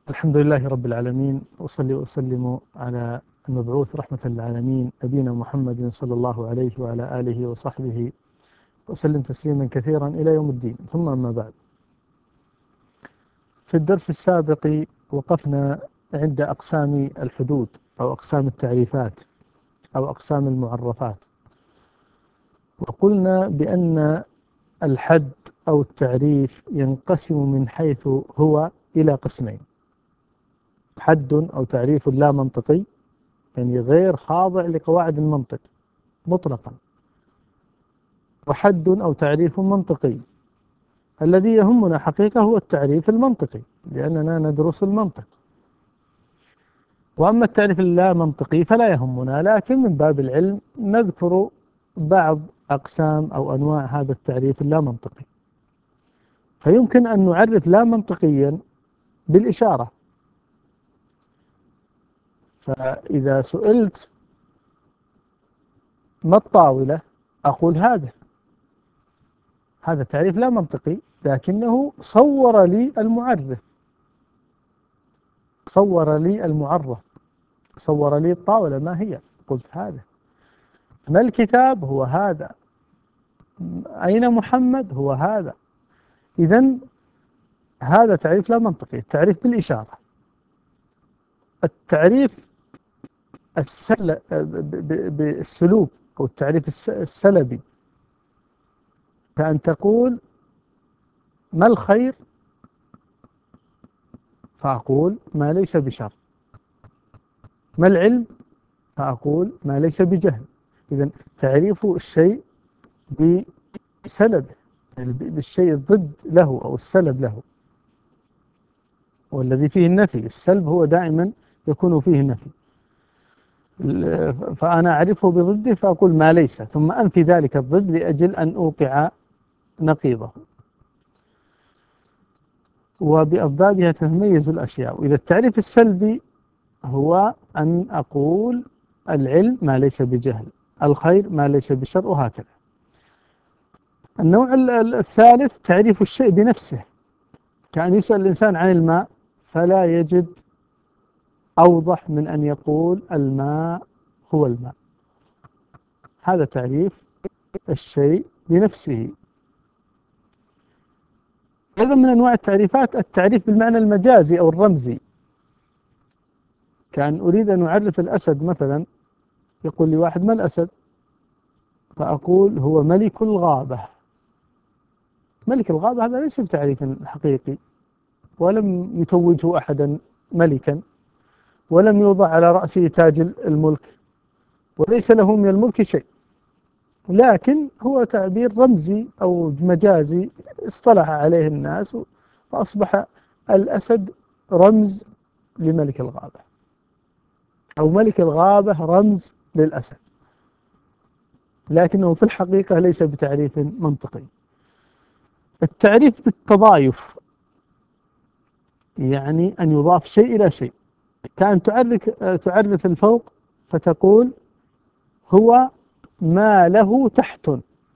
الحمد لله رب العالمين، وصلي وسلم على المبعوث رحمة للعالمين نبينا محمد صلى الله عليه وعلى آله وصحبه وسلم تسليما كثيرا إلى يوم الدين. ثم أما بعد، في الدرس السابق وقفنا عند أقسام الحدود أو أقسام التعريفات أو أقسام المعرفات، وقلنا بأن الحد أو التعريف ينقسم من حيث هو إلى قسمين: حد أو تعريف لا منطقي، يعني غير خاضع لقواعد المنطق مطلقا، وحد أو تعريف منطقي. الذي يهمنا حقيقة هو التعريف المنطقي، لأننا ندرس المنطق. وأما التعريف اللا منطقي فلا يهمنا، لكن من باب العلم نذكر بعض أقسام أو أنواع هذا التعريف اللا منطقي. فيمكن أن نعرف لا منطقيا بالإشارة. فإذا سئلت ما الطاولة أقول هذا تعريف لا منطقي، لكنه صور لي المعرف، صور لي المعرف، صور لي الطاولة ما هي، قلت هذا. ما الكتاب؟ هو هذا. أين محمد؟ هو هذا. إذن هذا تعريف لا منطقي، التعريف بالإشارة. التعريف بالسلوك أو التعريف السلبي، كأن تقول ما الخير؟ فأقول ما ليس بشر. ما العلم؟ فأقول ما ليس بجهل. إذن تعريف الشيء بسلبه، يعني بالشيء الضد له أو السلب له، والذي فيه النفي. السلب هو دائما يكون فيه النفي، فأنا أعرفه بضده فأقول ما ليس، ثم أنفي ذلك الضد لأجل أن أوقع نقيضه. وبأضدادها تتميز الأشياء. وإذا التعريف السلبي هو أن أقول العلم ما ليس بجهل، الخير ما ليس بشر، وهكذا. النوع الثالث تعريف الشيء بنفسه، كأن يسأل الإنسان عن الماء فلا يجد أوضح من أن يقول الماء هو الماء. هذا تعريف الشيء بنفسه. أيضا من أنواع التعريفات التعريف بالمعنى المجازي أو الرمزي، كأن أريد أن أعرف الأسد مثلا، يقول لي واحد ما الأسد؟ فأقول هو ملك الغابة. ملك الغابة هذا ليس بتعريف حقيقي، ولم يتوجه أحدا ملكا، ولم يوضع على رأسه تاج الملك، وليس له من الملك شيء، لكن هو تعبير رمزي أو مجازي اصطلح عليه الناس، وأصبح الأسد رمز لملك الغابة، أو ملك الغابة رمز للأسد، لكنه في الحقيقة ليس بتعريف منطقي. التعريف بالتضايف، يعني أن يضاف شيء إلى شيء، كأن تعرف الفوق فتقول هو ما له تحت،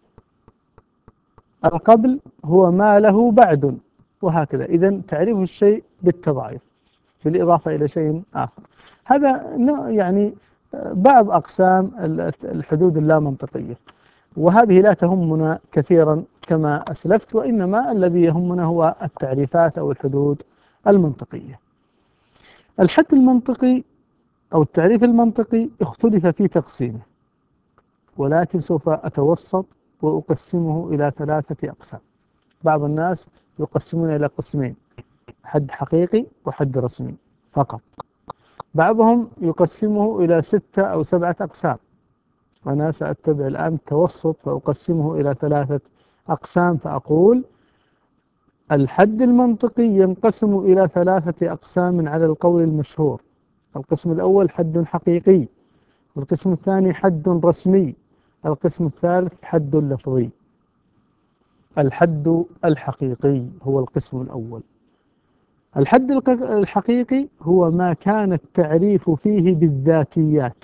القبل هو ما له بعد، وهكذا. إذن تعريف الشيء بالتضايف بالإضافة إلى شيء آخر. هذا يعني بعض أقسام الحدود اللامنطقية، وهذه لا تهمنا كثيرا كما أسلفت، وإنما الذي يهمنا هو التعريفات أو الحدود المنطقية. الحد المنطقي أو التعريف المنطقي اختلف في تقسيمه، ولكن سوف أتوسط وأقسمه إلى 3 أقسام. بعض الناس يقسمون إلى قسمين: حد حقيقي وحد رسمي فقط. بعضهم يقسمه إلى 6 أو 7 أقسام، وأنا سأتبع الآن التوسط فأقسمه إلى 3 أقسام، فأقول الحد المنطقي ينقسم إلى 3 أقسام على القول المشهور. القسم الأول حد حقيقي، القسم الثاني حد رسمي، القسم الثالث حد لفظي. الحد الحقيقي هو القسم الأول. الحد الحقيقي هو ما كان التعريف فيه بالذاتيات.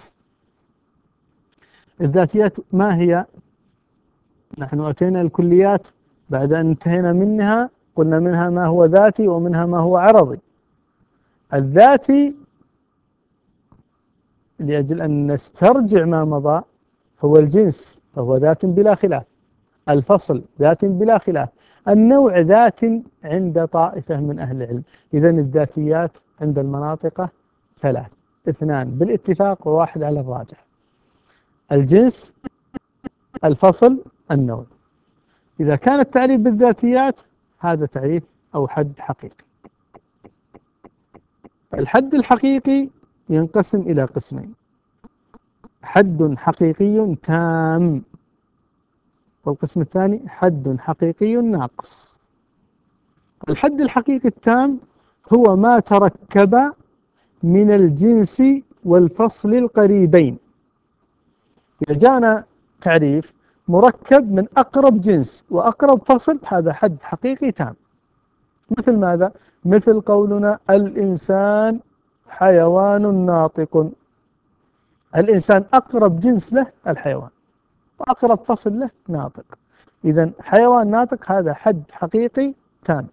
الذاتيات ما هي؟ نحن أتينا الكليات بعد أن انتهينا منها، قلنا منها ما هو ذاتي ومنها ما هو عرضي. الذاتي لأجل أن نسترجع ما مضى هو الجنس، فهو ذات بلا خلاف. الفصل ذات بلا خلاف. النوع ذات عند طائفة من أهل العلم. إذن الذاتيات عند المناطق ثلاث: اثنان بالاتفاق وواحد على الراجح: الجنس، الفصل، النوع. إذا كان التعريف بالذاتيات هذا تعريف أو حد حقيقي. الحد الحقيقي ينقسم إلى قسمين: حد حقيقي تام، والقسم الثاني حد حقيقي ناقص. الحد الحقيقي التام هو ما تركب من الجنس والفصل القريبين. إذا جاءنا تعريف مركب من أقرب جنس وأقرب فصل، هذا حد حقيقي تام. مثل ماذا؟ مثل قولنا الإنسان حيوان ناطق. الإنسان أقرب جنس له الحيوان، وأقرب فصل له ناطق. إذن حيوان ناطق هذا حد حقيقي تام.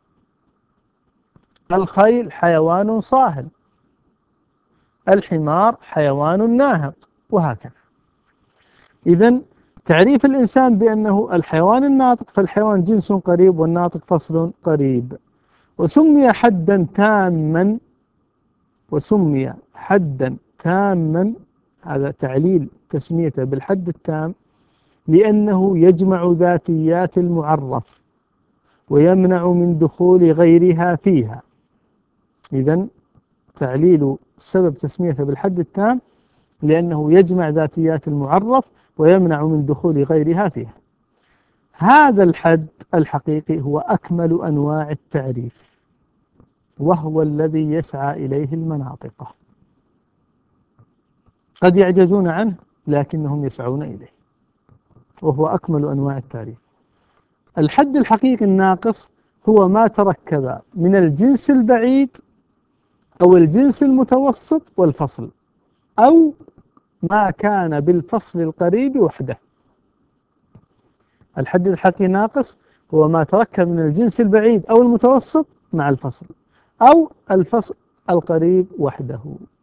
الخيل حيوان صاهل، الحمار حيوان ناهق، وهكذا. إذن تعريف الإنسان بأنه الحيوان الناطق، فالحيوان جنس قريب والناطق فصل قريب. وسمي حدا تاما، وسمي حدا تاما، هذا تعليل تسميته بالحد التام، لأنه يجمع ذاتيات المعرف ويمنع من دخول غيرها فيها. إذن تعليل سبب تسميته بالحد التام لأنه يجمع ذاتيات المعرف ويمنع من دخول غيرها فيها. هذا الحد الحقيقي هو أكمل أنواع التعريف، وهو الذي يسعى إليه المناطق. قد يعجزون عنه لكنهم يسعون إليه، وهو أكمل أنواع التعريف. الحد الحقيقي الناقص هو ما تركب من الجنس البعيد أو الجنس المتوسط والفصل، أو ما كان بالفصل القريب وحده. الحد الحقيقي ناقص هو ما تركب من الجنس البعيد أو المتوسط مع الفصل، أو الفصل القريب وحده.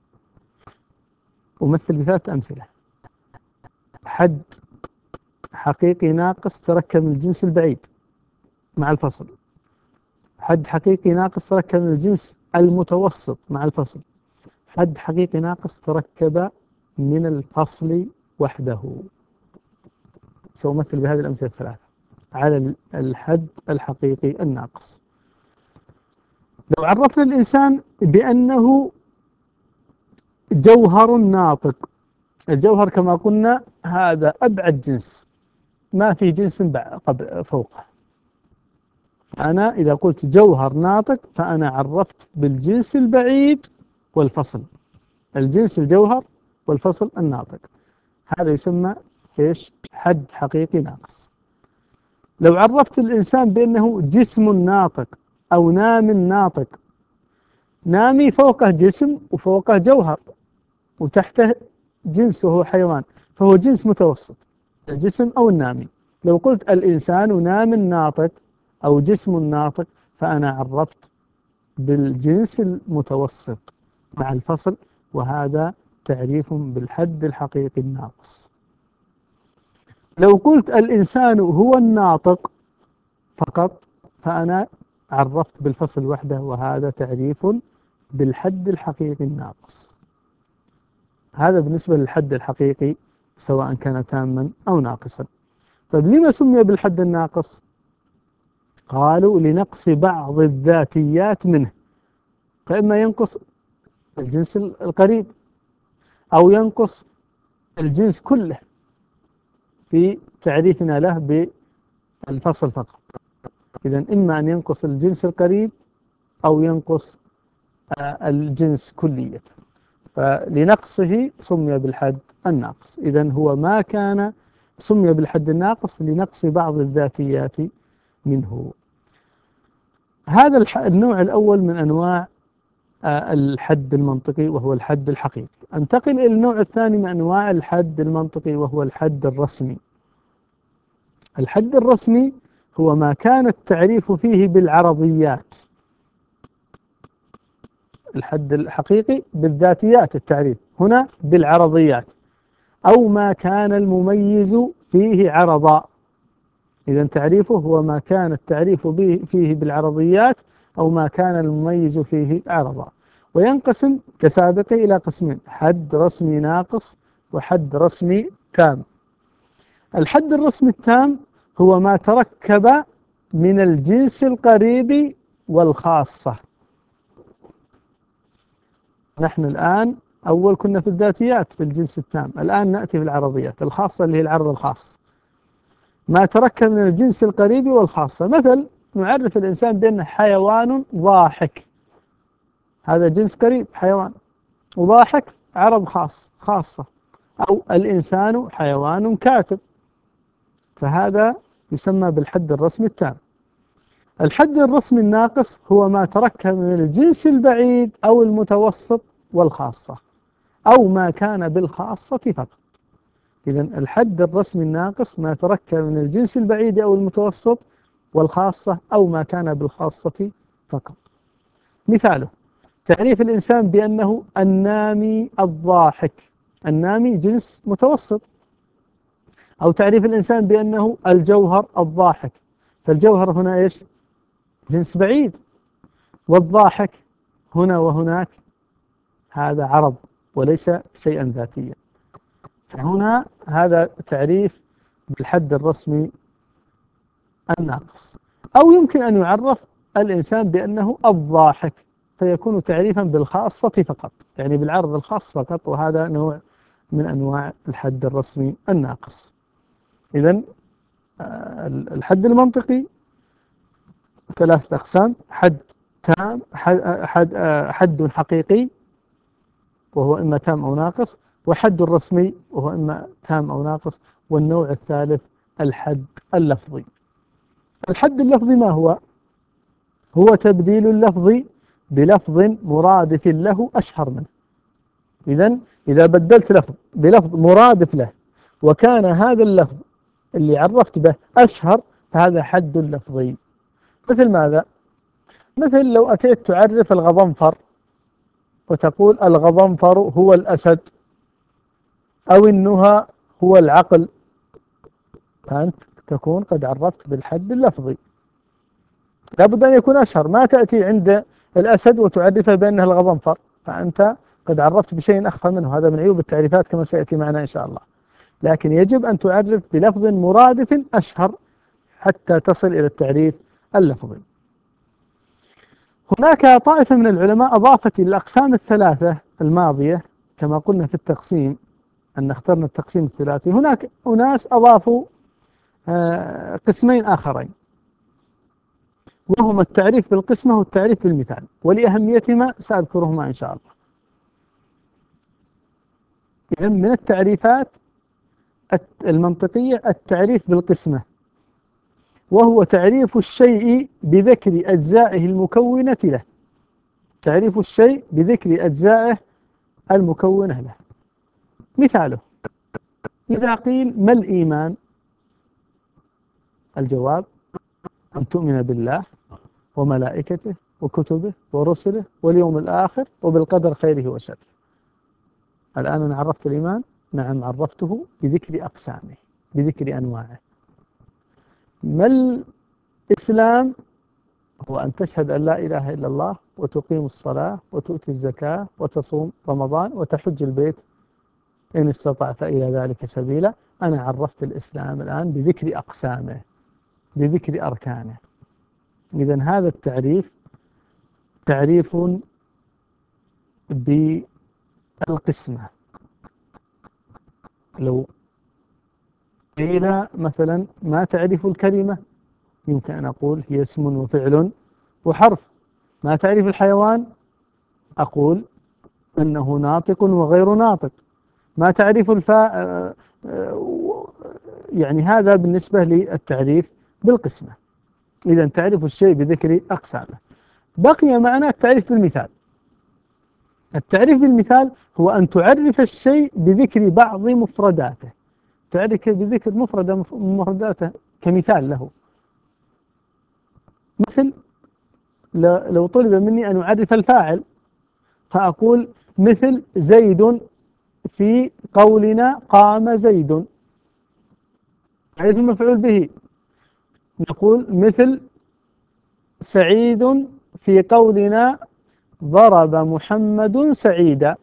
أمثل بثلاث أمثلة: حد حقيقي ناقص تركب من الجنس البعيد مع الفصل، حد حقيقي ناقص تركب من الجنس المتوسط مع الفصل، حد حقيقي ناقص تركب من الفصل وحده. سأمثل بهذه الأمثلة الثلاثة على الحد الحقيقي الناقص. لو عرفنا الإنسان بأنه جوهر ناطق، الجوهر كما قلنا هذا أبعد جنس، ما في جنس فوقه. أنا إذا قلت جوهر ناطق فأنا عرفت بالجنس البعيد والفصل، الجنس الجوهر والفصل الناطق. هذا يسمى إيش؟ حد حقيقي ناقص. لو عرفت الإنسان بأنه جسم ناطق أو نام ناطق، نامي فوقه جسم وفوقه جوهر وتحته جنس وهو حيوان، فهو جنس متوسط، الجسم أو النامي. لو قلت الإنسان نام ناطق أو جسم ناطق فأنا عرفت بالجنس المتوسط مع الفصل، وهذا تعريف بالحد الحقيقي الناقص. لو قلت الإنسان هو الناطق فقط فأنا عرفت بالفصل وحده، وهذا تعريف بالحد الحقيقي الناقص. هذا بالنسبة للحد الحقيقي سواء كان تاما أو ناقصا. طيب لما سمي بالحد الناقص؟ قالوا لنقص بعض الذاتيات منه، فإما ينقص الجنس القريب أو ينقص الجنس كله في تعريفنا له بالفصل فقط. إذن إما أن ينقص الجنس القريب أو ينقص الجنس كلية، فلنقصه سمي بالحد الناقص. إذن هو ما كان سمي بالحد الناقص لنقص بعض الذاتيات منه. هذا النوع الأول من أنواع الحد المنطقي وهو الحد الحقيقي. انتقل إلى النوع الثاني من أنواع الحد المنطقي وهو الحد الرسمي. الحد الرسمي هو ما كان التعريف فيه بالعرضيات. الحد الحقيقي بالذاتيات التعريف، هنا بالعرضيات، أو ما كان المميز فيه عرضا. إذا تعريفه هو ما كان التعريف فيه بالعرضيات أو ما كان المميز فيه عرضا. وينقسم كسابقه إلى قسمين: حد رسمي ناقص وحد رسمي تام. الحد الرسمي التام هو ما تركب من الجنس القريب والخاصة. نحن الآن أول كنا في الذاتيات في الجنس التام، الآن نأتي في العرضيات الخاصة اللي هي العرض الخاص. ما تركب من الجنس القريب والخاصة، مثل نعرف الإنسان بأنه حيوان ضاحك، هذا جنس قريب حيوان، وضاحك عرض خاصة. أو الإنسان حيوان كاتب، فهذا يسمى بالحد الرسمي التام. الحد الرسمي الناقص هو ما تركب من الجنس البعيد أو المتوسط والخاصة، أو ما كان بالخاصة فقط. إذا الحد الرسمي الناقص ما تركب من الجنس البعيد أو المتوسط والخاصة، أو ما كان بالخاصة فقط. مثاله: تعريف الإنسان بأنه النامي الضاحك، النامي جنس متوسط. أو تعريف الإنسان بأنه الجوهر الضاحك، فالجوهر هنا إيش؟ جنس بعيد، والضاحك هنا وهناك هذا عرض وليس شيئا ذاتيا. فهنا هذا تعريف بالحد الرسمي الناقص. أو يمكن أن يعرف الإنسان بأنه الضاحك، فيكون تعريفا بالخاصة فقط، يعني بالعرض الخاص فقط، وهذا نوع من أنواع الحد الرسمي الناقص. إذن الحد المنطقي ثلاثة أقسام: حد تام، حد حقيقي وهو إما تام أو ناقص، وحد رسمي وهو إما تام أو ناقص، والنوع الثالث الحد اللفظي. الحد اللفظي ما هو؟ هو تبديل اللفظ بلفظ مرادف له أشهر منه. إذا بدلت لفظ بلفظ مرادف له وكان هذا اللفظ اللي عرفت به أشهر، فهذا حد لفظي. مثل ماذا؟ مثل لو أتيت تعرف الغضنفر وتقول الغضنفر هو الأسد، أو النهى هو العقل، فأنت تكون قد عرفت بالحد اللفظي. لابد أن يكون أشهر، ما تأتي عند الأسد وتعرفه بأنه الغضنفر، فأنت قد عرفت بشيء أخفى منه. هذا من عيوب التعريفات كما سيأتي معنا إن شاء الله. لكن يجب أن تعرف بلفظ مرادف أشهر حتى تصل إلى التعريف اللفظي. هناك طائفة من العلماء أضافت إلى الأقسام الثلاثة الماضية، كما قلنا في التقسيم أن اخترنا التقسيم الثلاثي، هناك أناس أضافوا قسمين آخرين، وهما التعريف بالقسمة والتعريف بالمثال، ولأهميتهما سأذكرهما إن شاء الله. إذن من التعريفات المنطقية التعريف بالقسمة، وهو تعريف الشيء بذكر أجزائه المكونة له. تعريف الشيء بذكر أجزائه المكونة له. مثاله: إذا قيل ما الإيمان؟ الجواب: أن تؤمن بالله وملائكته وكتبه ورسله واليوم الآخر وبالقدر خيره وشره. الآن أنا عرفت الإيمان، نعم عرفته بذكر أقسامه بذكر أنواعه. ما الإسلام؟ هو أن تشهد أن لا إله إلا الله وتقيم الصلاة وتؤتي الزكاة وتصوم رمضان وتحج البيت إن استطعت إلى ذلك سبيلا. أنا عرفت الإسلام الآن بذكر أقسامه بذكر أركانه. إذن هذا التعريف تعريف بالقسمة. لو قيل مثلا ما تعرف الكلمة؟ يمكن أن أقول هي اسم وفعل وحرف. ما تعرف الحيوان؟ أقول أنه ناطق وغير ناطق. ما تعرف الفاء؟ يعني هذا بالنسبة للتعريف بالقسمة. إذا تعرف الشيء بذكر أقسامه. بقي معنا التعريف بالمثال. التعريف بالمثال هو أن تعرف الشيء بذكر بعض مفرداته، تعرف بذكر مفرداته كمثال له. مثل لو طلب مني أن أعرف الفاعل، فأقول مثل زيد في قولنا قام زيد، تعريف المفعول به. نقول مثل سعيد في قولنا ضرب محمد سعيدا.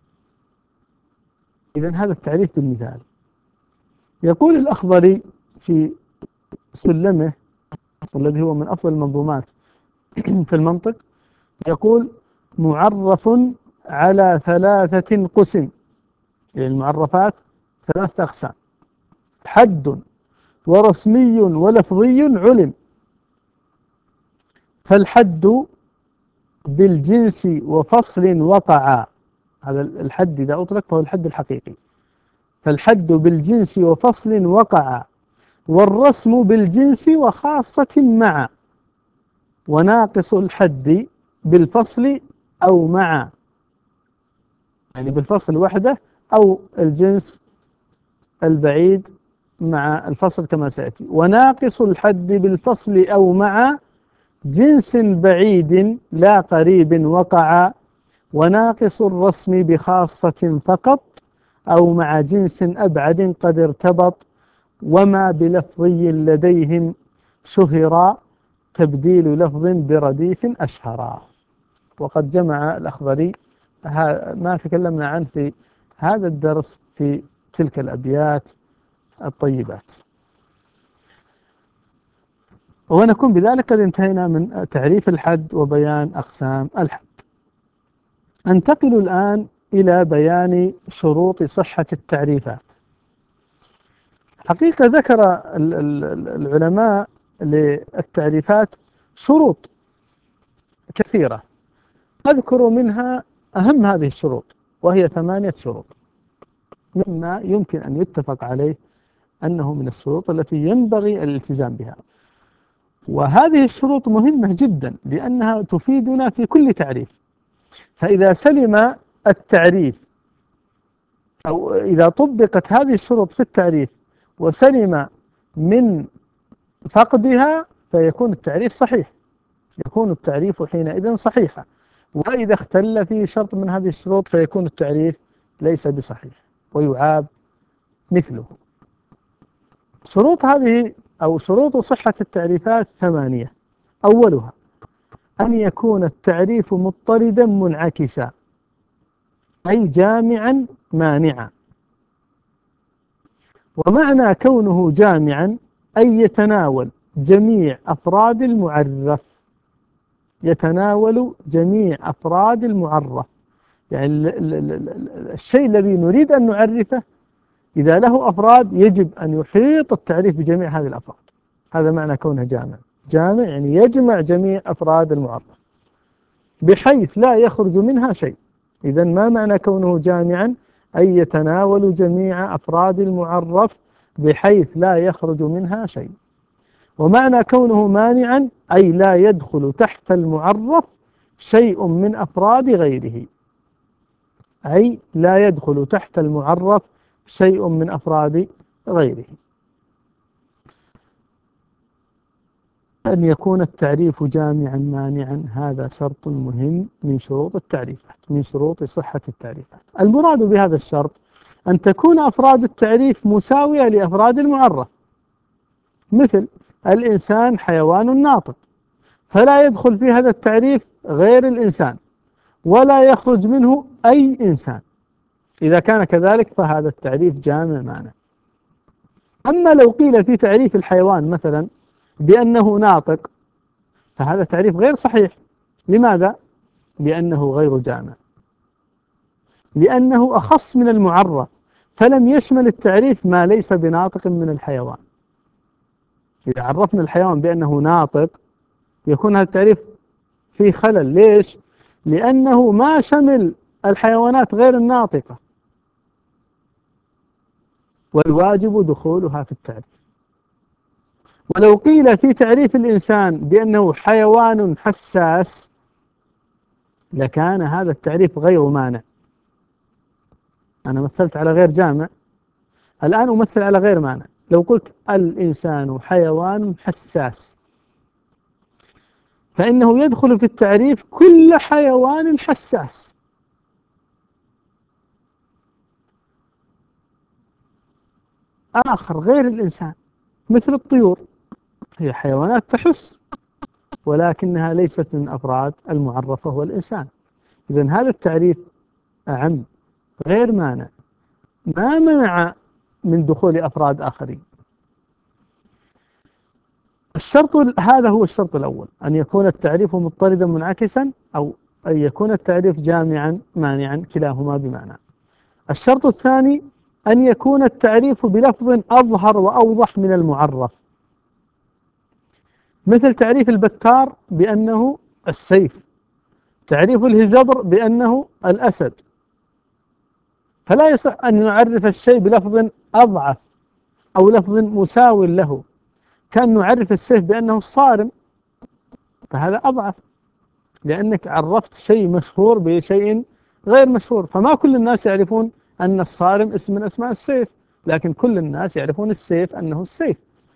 إذن هذا التعريف بالمثال. يقول الأخضري في سلمه، والذي هو من أفضل المنظومات في المنطق، يقول معرف على 3 قسم، يعني المعرفات 3 أقسام: حد ورسمي ولفظي علم. فالحد بالجنس وفصل وقع، هذا الحد إذا أطلق فهو الحد الحقيقي. فالحد بالجنس وفصل وقع، والرسم بالجنس وخاصة مع، وناقص الحد بالفصل أو مع، يعني بالفصل وحده أو الجنس البعيد مع الفصل كما سيأتي. وناقص الحد بالفصل أو مع جنس بعيد لا قريب وقع، وناقص الرسم بخاصة فقط أو مع جنس أبعد قد ارتبط. وما بلفظي لديهم شهرا، تبديل لفظ برديف أشهرا. وقد جمع الأخضري ما تكلمنا عنه في هذا الدرس في تلك الأبيات الطيبات. ونكون بذلك قد انتهينا من تعريف الحد وبيان أقسام الحد. أنتقل الآن إلى بيان شروط صحة التعريفات. حقيقة ذكر العلماء للتعريفات شروط كثيرة، أذكر منها أهم هذه الشروط، وهي 8 شروط، مما يمكن أن يتفق عليه أنه من الشروط التي ينبغي الالتزام بها. وهذه الشروط مهمة جدا لأنها تفيدنا في كل تعريف. فإذا سلم التعريف، أو إذا طبقت هذه الشروط في التعريف وسلم من فقدها، فيكون التعريف صحيح، يكون التعريف حينئذ صحيحا. وإذا اختل فيه شرط من هذه الشروط فيكون التعريف ليس بصحيح ويعاب مثله. شروط هذه أو شروط صحة التعريفات 8. أولها أن يكون التعريف مضطردا منعكسا، أي جامعا مانعا. ومعنى كونه جامعا أي يتناول جميع أفراد المعرف، يتناول جميع أفراد المعرف، يعني الشيء الذي نريد أن نعرفه إذا له أفراد يجب أن يحيط التعريف بجميع هذه الأفراد. هذا معنى كونه جامع. جامع يعني يجمع جميع أفراد المعرف بحيث لا يخرج منها شيء. إذا ما معنى كونه جامعا؟ أي يتناول جميع أفراد المعرف بحيث لا يخرج منها شيء. ومعنى كونه مانعا أي لا يدخل تحت المعرف شيء من أفراد غيره، أي لا يدخل تحت المعرف شيء من أفراد غيره. أن يكون التعريف جامعا مانعا، هذا شرط مهم من شروط التعريفات، من شروط صحة التعريفات. المراد بهذا الشرط أن تكون أفراد التعريف مساوية لأفراد المعرف، مثل الإنسان حيوان ناطق، فلا يدخل في هذا التعريف غير الإنسان ولا يخرج منه أي إنسان. إذا كان كذلك فهذا التعريف جامع مانع. أما لو قيل في تعريف الحيوان مثلا بأنه ناطق، فهذا تعريف غير صحيح. لماذا؟ لأنه غير جامع، لأنه أخص من المعرف، فلم يشمل التعريف ما ليس بناطق من الحيوان. إذا عرفنا الحيوان بأنه ناطق يكون هذا التعريف فيه خلل. ليش؟ لأنه ما شمل الحيوانات غير الناطقة، والواجب دخولها في التعريف. ولو قيل في تعريف الإنسان بأنه حيوان حساس لكان هذا التعريف غير مانع. أنا مثلت على غير جامع، الآن أمثل على غير مانع. لو قلت الإنسان حيوان حساس، فإنه يدخل في التعريف كل حيوان حساس، آخر غير الإنسان، مثل الطيور، هي حيوانات تحس ولكنها ليست من أفراد المعرفة والإنسان. إذن هذا التعريف أعم غير مانع، ما منع من دخول أفراد آخرين. هذا هو الشرط الأول، أن يكون التعريف مضطردا منعكسا، أو أن يكون التعريف جامعا مانعا، كلاهما بمعنى. الشرط الثاني أن يكون التعريف بلفظ أظهر وأوضح من المعرف، مثل تعريف البتار بأنه السيف، تعريف الهزبر بأنه الأسد. فلا يصح أن نعرف الشيء بلفظ أضعف أو لفظ مساو له، كأن نعرف السيف بأنه الصارم، فهذا أضعف، لأنك عرفت شيء مشهور بشيء غير مشهور. فما كل الناس يعرفون أن الصارم اسم من أسماء السيف، لكن كل الناس يعرفون السيف أنه السيف.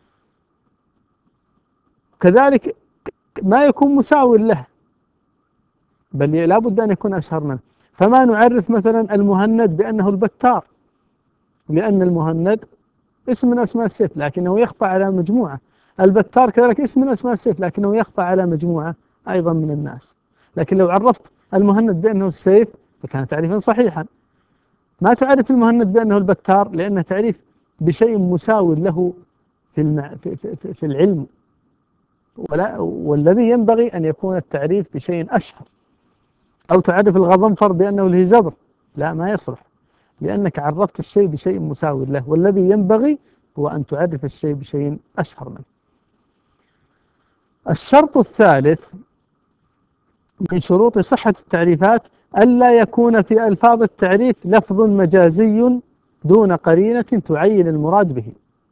كذلك ما يكون مساو له، بل لا بد أن يكون أشهر منه. فما نعرف مثلا المهند بأنه البتار، لأن المهند اسم من أسماء السيف لكنه يخفى على مجموعة. البتار كذلك اسم من أسماء السيف لكنه يخفى على مجموعة أيضا من الناس. لكن لو عرفت المهند بأنه السيف فكان تعريفا صحيحا. ما تعرف المهند بأنه البتار لأنه تعريف بشيء مساو له في العلم، والذي ينبغي أن يكون التعريف بشيء أشهر. أو تعرف الغضنفر بأنه الهزبر، لا، ما يصلح، لأنك عرفت الشيء بشيء مساو له، والذي ينبغي هو أن تعرف الشيء بشيء أشهر منه. الشرط الثالث من شروط صحة التعريفات ألا يكون في ألفاظ التعريف لفظ مجازي دون قرينة تعين المراد به.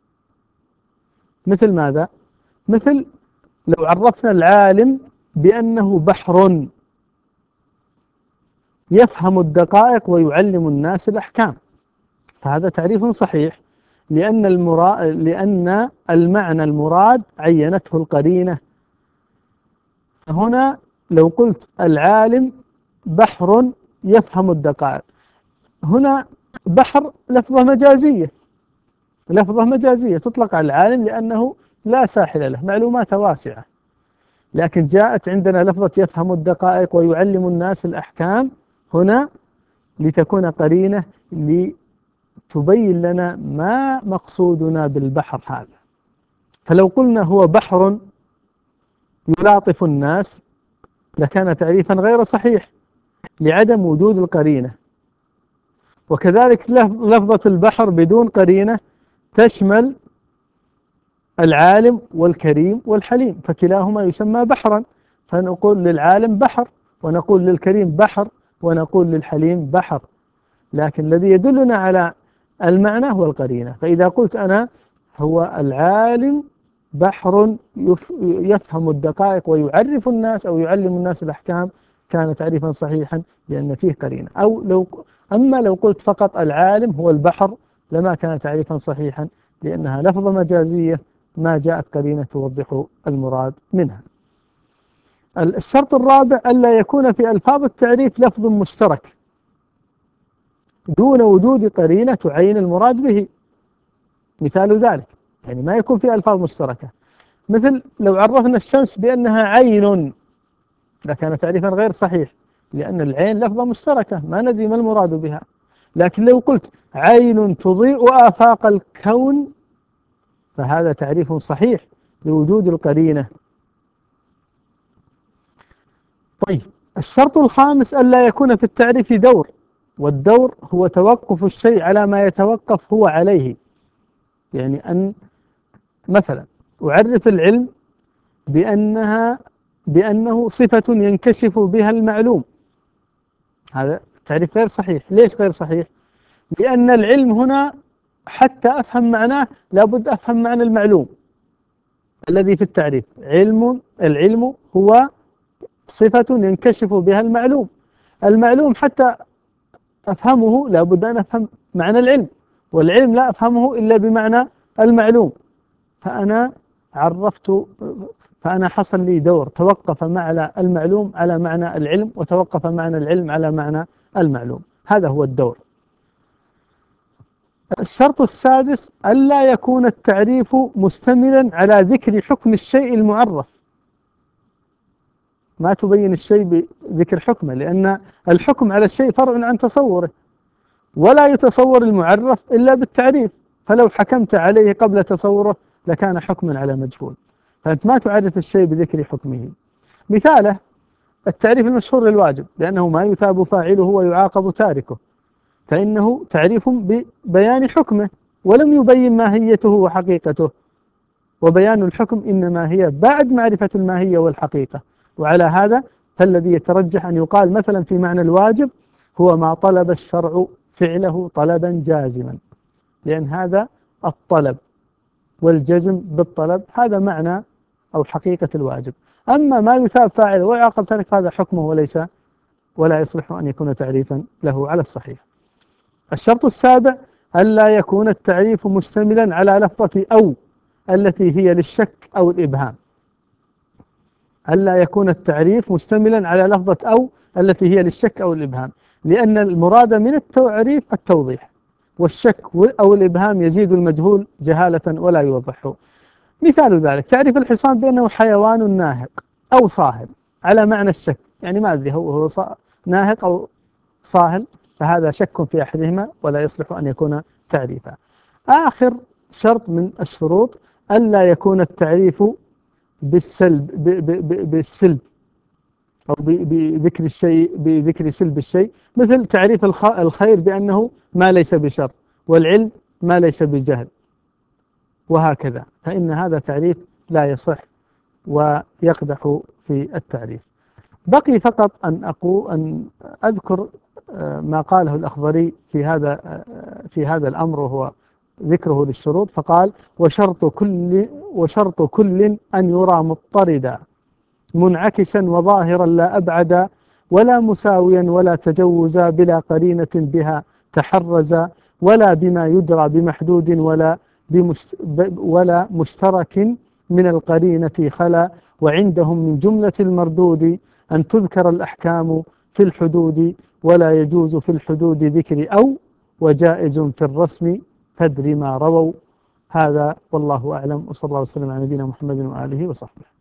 مثل ماذا؟ مثل لو عرفنا العالم بأنه بحر يفهم الدقائق ويعلم الناس الأحكام، فهذا تعريف صحيح، لأن المعنى المراد عينته القرينة. هنا لو قلت العالم بحر يفهم الدقائق، هنا بحر لفظة مجازية تطلق على العالم لأنه لا ساحل له، معلوماته واسعة. لكن جاءت عندنا لفظة يفهم الدقائق ويعلم الناس الأحكام هنا لتكون قرينة لتبين لنا ما مقصودنا بالبحر هذا. فلو قلنا هو بحر يلاطف الناس لكان تعريفا غير صحيح لعدم وجود القرينة. وكذلك لفظة البحر بدون قرينة تشمل العالم والكريم والحليم، فكلاهما يسمى بحرا، فنقول للعالم بحر، ونقول للكريم بحر، ونقول للحليم بحر. لكن الذي يدلنا على المعنى هو القرينة. فإذا قلت أنا هو العالم بحر يفهم الدقائق ويعرف الناس أو يعلم الناس الأحكام كان تعريفا صحيحا لأن فيه قرينة. أما لو قلت فقط العالم هو البحر لما كان تعريفا صحيحا لأنها لفظة مجازية ما جاءت قرينة توضح المراد منها. الشرط الرابع ألا يكون في ألفاظ التعريف لفظ مشترك دون وجود قرينة تعين المراد به. مثال ذلك يعني ما يكون في ألفاظ مشتركة، مثل لو عرفنا الشمس بأنها عين لكان تعريفا غير صحيح، لأن العين لفظة مشتركة ما ندري ما المراد بها. لكن لو قلت عين تضيء آفاق الكون فهذا تعريف صحيح لوجود القرينة. طيب، الشرط الخامس ألا يكون في التعريف دور، والدور هو توقف الشيء على ما يتوقف هو عليه. يعني أن مثلا أعرف العلم بأنه صفة ينكشف بها المعلوم، هذا تعريف غير صحيح. ليش غير صحيح؟ لأن العلم هنا حتى أفهم معناه لابد أفهم معنى المعلوم الذي في التعريف. العلم هو صفة ينكشف بها المعلوم. المعلوم حتى أفهمه لابد أن أفهم معنى العلم، والعلم لا أفهمه إلا بمعنى المعلوم. فأنا حصل لي دور، توقف معنى المعلوم على معنى العلم، وتوقف معنى العلم على معنى المعلوم. هذا هو الدور. الشرط السادس ألا يكون التعريف مستملا على ذكر حكم الشيء المعرف، ما تبين الشيء بذكر حكمه، لأن الحكم على الشيء فرع عن تصوره، ولا يتصور المعرف إلا بالتعريف، فلو حكمت عليه قبل تصوره لكان حكما على مجهول، فأنت ما تعرف الشيء بذكر حكمه. مثاله التعريف المشهور للواجب، لأنه ما يثاب فاعله ويعاقب تاركه، فإنه تعريف ببيان حكمه ولم يبين ماهيته وحقيقته، وبيان الحكم إنما هي بعد معرفة الماهية والحقيقة. وعلى هذا فالذي يترجح أن يقال مثلا في معنى الواجب هو ما طلب الشرع فعله طلبا جازما، لأن هذا الطلب والجزم بالطلب هذا معنى أو حقيقة الواجب. أما ما يثاب فاعله ويعاقب تارك هذا حكمه وليس ولا يصلح أن يكون تعريفا له على الصحيح. الشرط السابع ألا يكون التعريف مشتملا على لفظة أو التي هي للشك أو الإبهام. ألا يكون التعريف مشتملا على لفظة أو التي هي للشك أو الإبهام، لأن المراد من التعريف التوضيح، والشك أو الإبهام يزيد المجهول جهالة ولا يوضحه. مثال ذلك تعريف الحصان بأنه حيوان ناهق أو صاهل على معنى الشك، يعني ما أدري هو ناهق أو صاهل، فهذا شك في أحدهما ولا يصلح أن يكون تعريفا. آخر شرط من الشروط ألا يكون التعريف بالسلب أو بذكر الشيء بذكر سلب الشيء، مثل تعريف الخير بأنه ما ليس بشر، والعلم ما ليس بجهل، وهكذا، فإن هذا تعريف لا يصح ويقدح في التعريف. بقي فقط أن أذكر ما قاله الأخضري في هذا الأمر، وهو ذكره للشروط، فقال: وشرط كل أن يرى مضطردا منعكسا وظاهرا لا أبعدا، ولا مساويا ولا تجوزا، بلا قرينة بها تحرزا، ولا بما يدرى بمحدود ولا مشترك من القرينة خلا، وعندهم من جملة المردود أن تذكر الأحكام في الحدود، ولا يجوز في الحدود ذكر أو، وجائز في الرسم فادر ما رووا. هذا والله أعلم، وصلى الله وسلم على نبينا محمد وآله وصحبه.